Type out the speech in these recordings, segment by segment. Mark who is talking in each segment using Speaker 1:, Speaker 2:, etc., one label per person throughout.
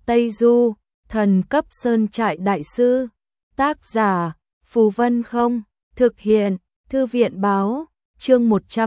Speaker 1: Tây Du, thần cấp sơn trại đại sư. Tác giả, Phù Vân Không. Thực hiện, Thư viện báo. Chương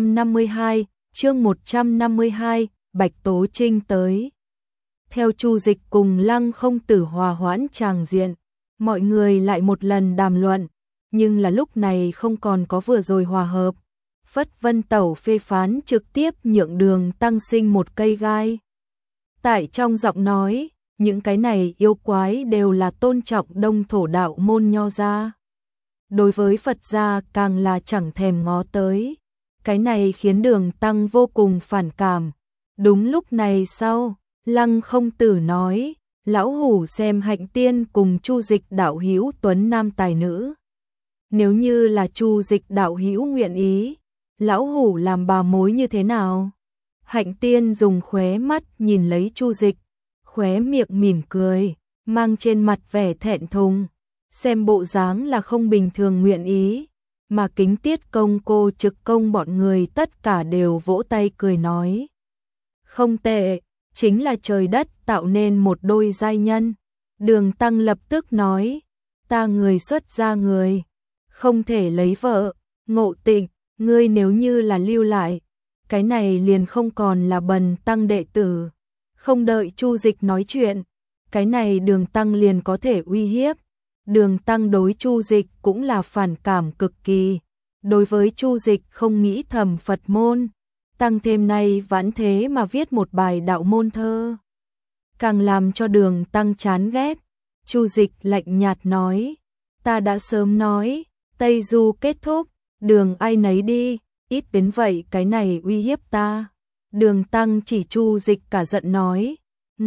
Speaker 1: 152, Bạch Tố Trinh tới. Theo Chu Dịch cùng Lăng Không Tử hòa hoãn tràng diện, mọi người lại một lần đàm luận, nhưng là lúc này không còn có vừa rồi hòa hợp. Phất Vân Tẩu phê phán trực tiếp nhượng Đường Tăng sinh một cây gai. Tại trong giọng nói, những cái này yêu quái đều là tôn trọng Đông thổ đạo môn Nho gia. Đối với Phật gia càng là chẳng thèm ngó tới. Cái này khiến Đường Tăng vô cùng phản cảm. Đúng lúc này sau, Lăng Không Tử nói, lão hủ xem Hạnh Tiên cùng Chu Dịch đạo hữu tuấn nam tài nữ. Nếu như là Chu Dịch đạo hữu nguyện ý, lão hủ làm bà mối như thế nào? Hạnh Tiên dùng khóe mắt nhìn lấy Chu Dịch, khóe miệng mỉm cười, mang trên mặt vẻ thẹn thùng, xem bộ dáng là không bình thường nguyện ý, mà Kính Tiết Công cô Trực Công bọn người tất cả đều vỗ tay cười nói. Không tệ, chính là trời đất tạo nên một đôi giai nhân. Đường Tăng lập tức nói, ta người xuất gia người, không thể lấy vợ. Ngộ Tịnh, ngươi nếu như là lưu lại, cái này liền không còn là Bần Tăng đệ tử. Không đợi Chu Dịch nói chuyện, cái này Đường Tăng liền có thể uy hiếp. Đường Tăng đối Chu Dịch cũng là phản cảm cực kỳ. Đối với Chu Dịch không nghĩ thầm Phật môn, tăng thêm nay vãn thế mà viết một bài đạo môn thơ, càng làm cho Đường Tăng chán ghét. Chu Dịch lạnh nhạt nói, ta đã sớm nói, Tây Du kết thúc, đường ai nấy đi, ít đến vậy cái này uy hiếp ta. Đường Tăng chỉ Chu Dịch cả giận nói,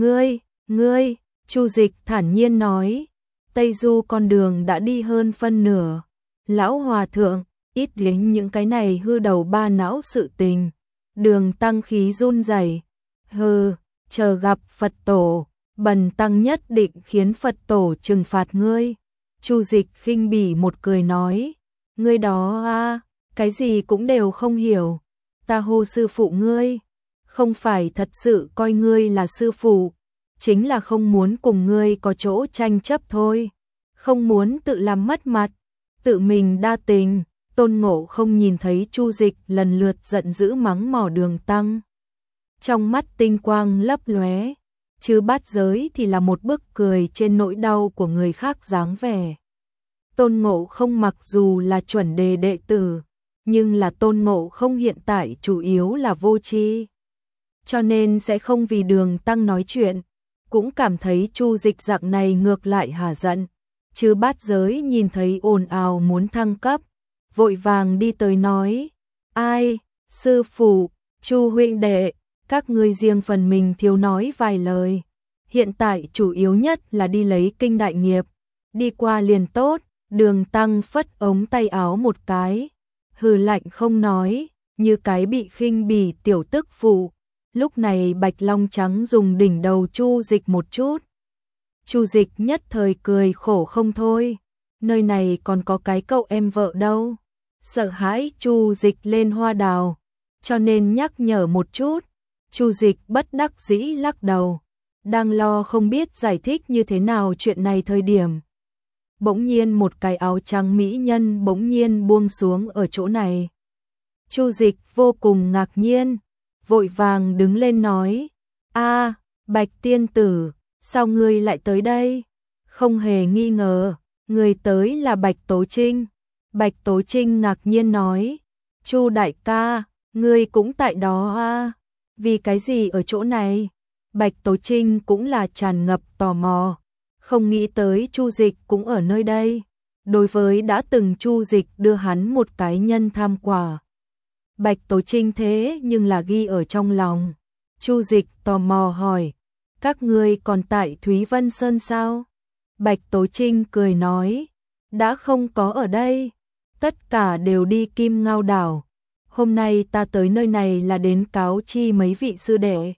Speaker 1: ngươi, Chu Dịch thản nhiên nói, Tây Du con đường đã đi hơn phân nửa, lão hòa thượng, ít đến những cái này hư đầu ba não sự tình. Đường Tăng khí run rẩy, hừ, chờ gặp Phật tổ, Bần Tăng nhất định khiến Phật tổ trừng phạt ngươi. Chu Dịch khinh bỉ một cười nói, ngươi đó a, cái gì cũng đều không hiểu, ta hô sư phụ ngươi, không phải thật sự coi ngươi là sư phụ, chính là không muốn cùng ngươi có chỗ tranh chấp thôi, không muốn tự làm mất mặt, tự mình đa tình. Tôn Ngộ không nhìn thấy Chu Dịch lần lượt giận dữ mắng mỏ Đường Tăng, trong mắt tinh quang lấp lóe, chứ Bát Giới thì là một bức cười trên nỗi đau của người khác dáng vẻ. Tôn Ngộ không mặc dù là chuẩn đề đệ tử, nhưng là Tôn Ngộ không hiện tại chủ yếu là vô tri, cho nên sẽ không vì Đường Tăng nói chuyện, cũng cảm thấy Chu Dịch dạng này ngược lại hả giận. Chứ Bát Giới nhìn thấy ồn ào muốn thăng cấp, vội vàng đi tới nói, ai, sư phụ, Chu huynh đệ, các ngươi riêng phần mình thiếu nói vài lời, hiện tại chủ yếu nhất là đi lấy kinh đại nghiệp, đi qua liền tốt. Đường Tăng phất ống tay áo một cái, hừ lạnh không nói, như cái bị khinh bỉ tiểu tức phụ. Lúc này Bạch Long Trắng dùng đỉnh đầu Chu Dịch một chút, Chu Dịch nhất thời cười khổ không thôi, nơi này còn có cái cậu em vợ đâu. Sợ hãi Chu Dịch lên hoa đào, cho nên nhắc nhở một chút. Chu Dịch bất đắc dĩ lắc đầu, đang lo không biết giải thích như thế nào chuyện này thời điểm. Bỗng nhiên một cái áo trắng mỹ nhân bỗng nhiên buông xuống ở chỗ này. Chu Dịch vô cùng ngạc nhiên, vội vàng đứng lên nói, a, Bạch tiên tử, sao ngươi lại tới đây? Không hề nghi ngờ, người tới là Bạch Tố Trinh. Bạch Tố Trinh ngạc nhiên nói, Chu đại ca, ngươi cũng tại đó à? Vì cái gì ở chỗ này? Bạch Tố Trinh cũng là tràn ngập tò mò, không nghĩ tới Chu Dịch cũng ở nơi đây. Đối với đã từng Chu Dịch đưa hắn một cái nhân tham quả, Bạch Tố Trinh thế nhưng là ghi ở trong lòng. Chu Dịch tò mò hỏi, các ngươi còn tại Thúy Vân Sơn sao? Bạch Tố Trinh cười nói, đã không có ở đây, tất cả đều đi Kim Ngao đảo. Hôm nay ta tới nơi này là đến cáo chi mấy vị sư đệ.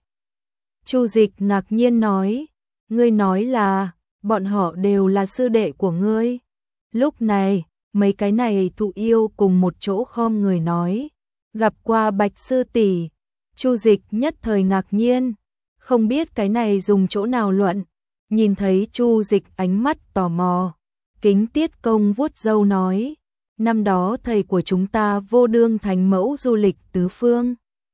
Speaker 1: Chu Dịch ngạc nhiên nói, ngươi nói là bọn họ đều là sư đệ của ngươi? Lúc này, mấy cái này thụ yêu cùng một chỗ khom người nói, gặp qua Bạch sư tỷ. Chu Dịch nhất thời ngạc nhiên, không biết cái này dùng chỗ nào luận, Nhìn thấy Chu Dịch ánh mắt tò mò, Kính Tiết Công vuốt râu nói, năm đó thầy của chúng ta Vô Đương Thánh Mẫu du lịch tứ phương,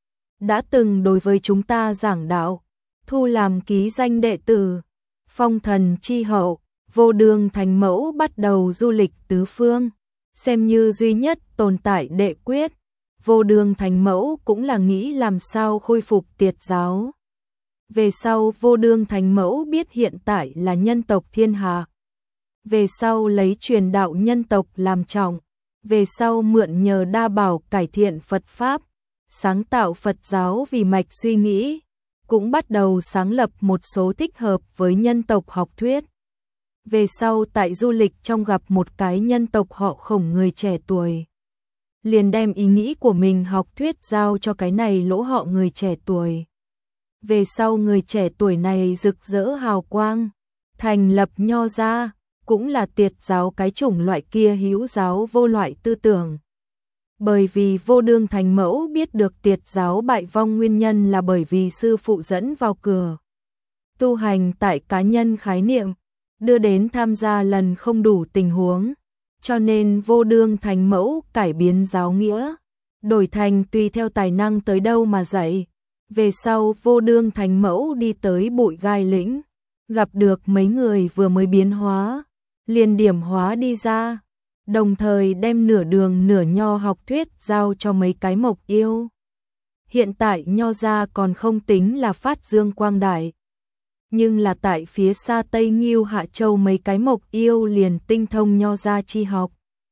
Speaker 1: đã từng đối với chúng ta giảng đạo, thu làm ký danh đệ tử, phong thần chi hậu, Vô Đương Thánh Mẫu bắt đầu du lịch tứ phương, xem như duy nhất tồn tại đệ quyết. Vô Đương Thánh Mẫu cũng là nghĩ làm sao khôi phục Tiệt giáo. Về sau Vô Đương Thánh Mẫu biết hiện tại là nhân tộc thiên hạ. Về sau lấy truyền đạo nhân tộc làm trọng. Về sau mượn nhờ đa bảo cải thiện Phật Pháp, sáng tạo Phật giáo vì mạch suy nghĩ, cũng bắt đầu sáng lập một số thích hợp với nhân tộc học thuyết. Về sau tại du lịch trong gặp một cái nhân tộc họ Khổng người trẻ tuổi, liền đem ý nghĩ của mình học thuyết giao cho cái này lỗ họ người trẻ tuổi. Về sau người trẻ tuổi này rực rỡ hào quang, thành lập Nho gia, cũng là Tiệt giáo cái chủng loại kia hữu giáo vô loại tư tưởng. Bởi vì Vô Đương Thánh Mẫu biết được Tiệt giáo bại vong nguyên nhân là bởi vì sư phụ dẫn vào cửa tu hành tại cá nhân khái niệm, đưa đến tham gia lần không đủ tình huống, cho nên Vô Đương Thánh Mẫu cải biến giáo nghĩa, đổi thành tùy theo tài năng tới đâu mà dạy. Về sau Vô Đương Thánh Mẫu đi tới Bụi Gai Lĩnh, gặp được mấy người vừa mới biến hóa, liền điểm hóa đi ra, đồng thời đem nửa đường nửa nho học thuyết giao cho mấy cái mộc yêu. Hiện tại Nho gia còn không tính là phát dương quang đại, nhưng là tại phía xa Tây Ngưu Hạ Châu mấy cái mộc yêu liền tinh thông Nho gia chi học.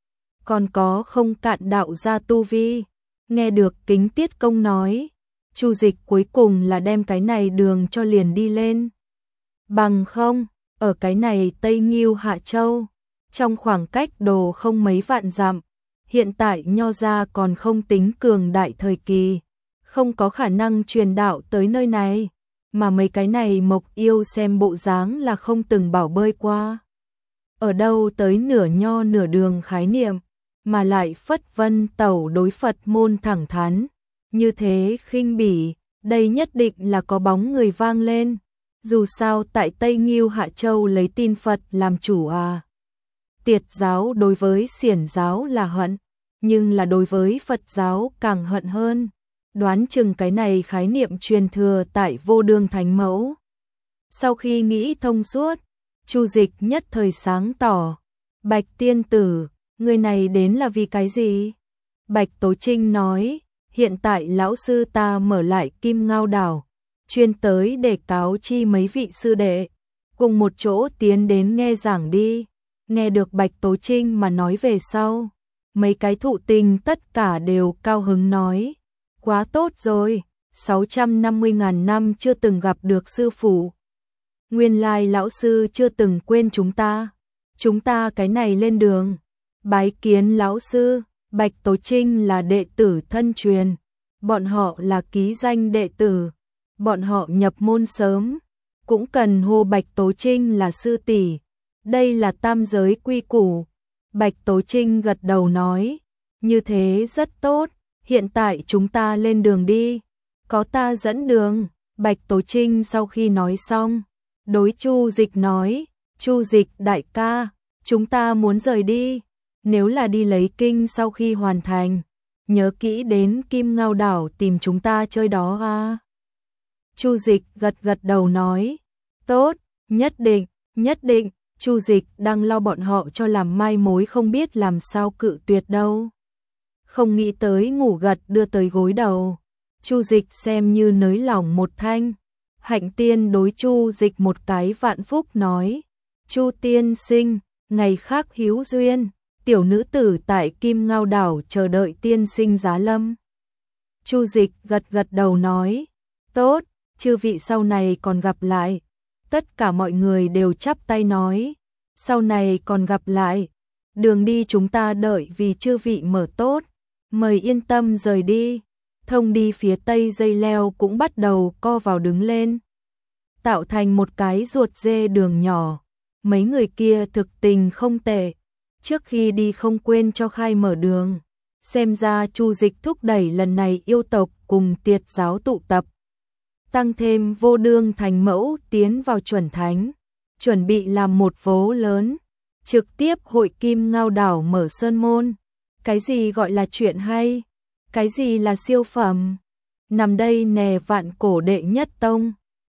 Speaker 1: Còn có không cạn đạo gia tu vi. Nghe được Kính Tiết Công nói, Chu Dịch cuối cùng là đem cái này đường cho liền đi lên. Bằng không, ở cái này Tây Ngưu Hạ Châu, trong khoảng cách đồ không mấy vạn dặm, hiện tại Nho gia còn không tính cường đại thời kỳ, không có khả năng truyền đạo tới nơi này, mà mấy cái này mộc yêu xem bộ dáng là không từng bảo bơi qua. Ở đâu tới nửa nho nửa đường khái niệm, mà lại phất vân tẩu đối Phật môn thẳng thắn, như thế khinh bỉ, đây nhất định là có bóng người vang lên. Dù sao tại Tây Ngưu Hạ Châu lấy tin Phật làm chủ à. Tiệt giáo đối với Xiển giáo là hận, nhưng là đối với Phật giáo càng hận hơn. Đoán chừng cái này khái niệm truyền thừa tại Vô Đương Thánh Mẫu. Sau khi nghĩ thông suốt, Chu Dịch nhất thời sáng tỏ. Bạch tiên tử, người này đến là vì cái gì? Bạch Tố Trinh nói, hiện tại lão sư ta mở lại Kim Ngao đảo, chuyên tới để cáo chi mấy vị sư đệ, cùng một chỗ tiến đến nghe giảng đi. Nghe được Bạch Tố Trinh mà nói về sau, mấy cái thụ tình tất cả đều cao hứng nói, quá tốt rồi, 650.000 năm chưa từng gặp được sư phụ. Nguyên lai lão sư chưa từng quên chúng ta cái này lên đường. Bái kiến lão sư, Bạch Tố Trinh là đệ tử thân truyền, bọn họ là ký danh đệ tử, bọn họ nhập môn sớm, cũng cần hô Bạch Tố Trinh là sư tỷ. Đây là tam giới quy củ. Bạch Tố Trinh gật đầu nói, như thế rất tốt, hiện tại chúng ta lên đường đi, có ta dẫn đường. Bạch Tố Trinh sau khi nói xong, đối Chu Dịch nói, Chu Dịch đại ca, chúng ta muốn rời đi, nếu là đi lấy kinh sau khi hoàn thành, nhớ kỹ đến Kim Ngao đảo tìm chúng ta chơi đó à. Chu Dịch gật đầu nói, tốt, nhất định. Chu Dịch đang lo bọn họ cho làm mai mối không biết làm sao cự tuyệt đâu. Không nghĩ tới ngủ gật đưa tới gối đầu. Chu Dịch xem như nới lỏng một thanh. Hạnh Tiên đối Chu Dịch một cái vạn phúc nói, Chu tiên sinh, ngày khác hữu duyên, tiểu nữ tử tại Kim Ngao đảo chờ đợi tiên sinh giá lâm. Chu Dịch gật đầu nói, tốt, chư vị sau này còn gặp lại. Tất cả mọi người đều chắp tay nói, sau này còn gặp lại, đường đi chúng ta đợi vì chư vị mở tốt, mời yên tâm rời đi. Thông đi phía tây dây leo cũng bắt đầu co vào đứng lên, tạo thành một cái ruột dê đường nhỏ. Mấy người kia thực tình không tệ, trước khi đi không quên cho khai mở đường. Xem ra Chu Dịch thúc đẩy lần này yêu tộc cùng Tiệt giáo tụ tập, tăng thêm Vô Đương Thánh Mẫu tiến vào chuẩn thánh, chuẩn bị làm một vố lớn, trực tiếp hội kim ngao đảo mở sơn môn. Cái gì gọi là chuyện hay? Cái gì là siêu phẩm? Nằm đây nè vạn cổ đệ nhất tông.